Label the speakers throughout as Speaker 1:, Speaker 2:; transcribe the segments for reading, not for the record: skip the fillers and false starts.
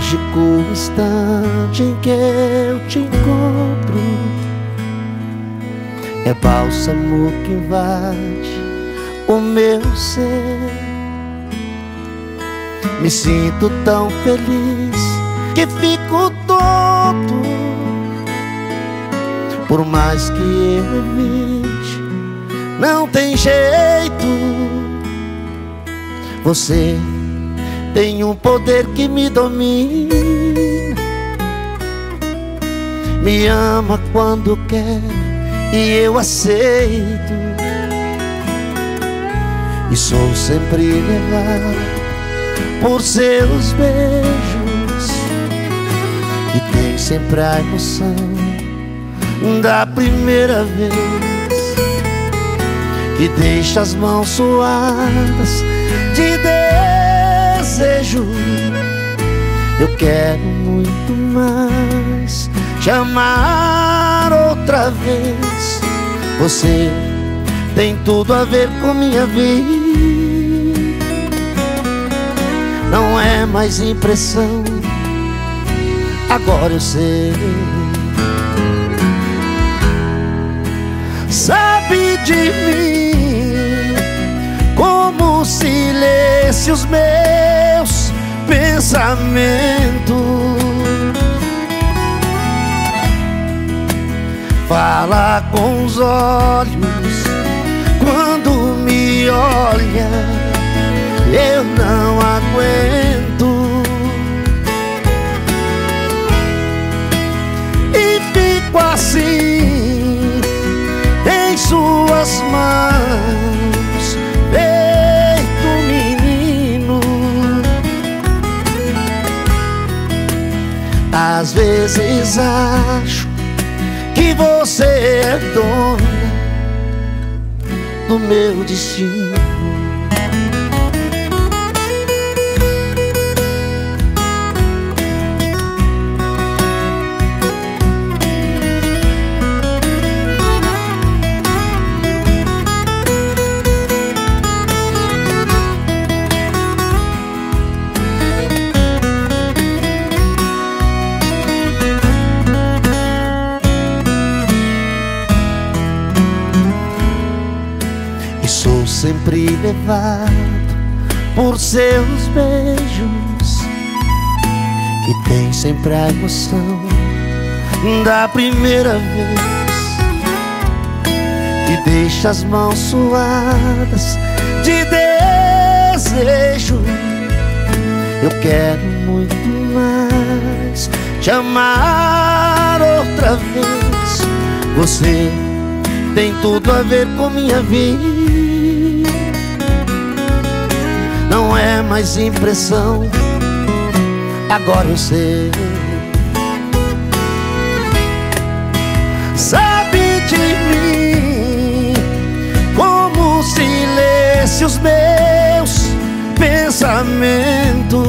Speaker 1: mágico instante em que eu te encontro. É bálsamo que invade o meu ser. Me sinto tão feliz que fico tonto. Por mais que eu evite, não tem jeito. Você tem um poder que me domina. Me ama quando quer e eu aceito. E sou sempre levado por seus beijos. E tem sempre a emoção da primeira vez, que deixa as mãos suadas de desejo. Eu quero muito mais te amar outra vez. Você tem tudo a ver com minha vida. Não é mais impressão, agora eu sei. Sabe de mim como se lesse os meus pensamentos. Fala com os olhos quando me olha. Eu não aguento e fico assim em suas mãos, feito menino. Às vezes acho que você é dona do meu destino. Sou sempre levado por seus beijos, que tem sempre a emoção da primeira vez, que deixa as mãos suadas de desejo. Eu quero muito mais te amar outra vez. Você tem tudo a ver com minha vida. Não é mais impressão, agora eu sei. Sabe de mim como se lesse os meus pensamentos.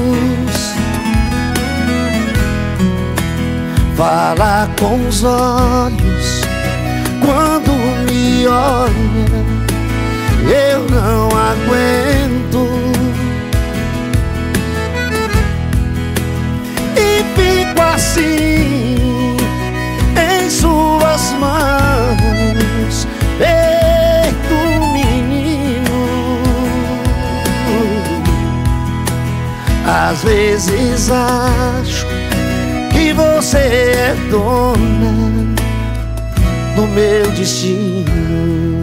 Speaker 1: Fala com os olhos quando me olha. Eu não aguento e fico assim em suas mãos, feito menino. Às vezes acho que você é dona do meu destino.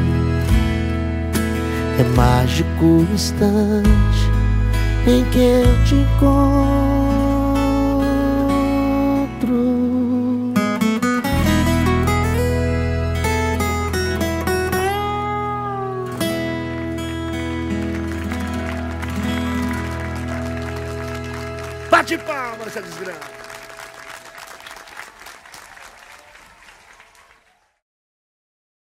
Speaker 1: É mágico o instante em que eu te encontro. Bate palma nessa desgraça.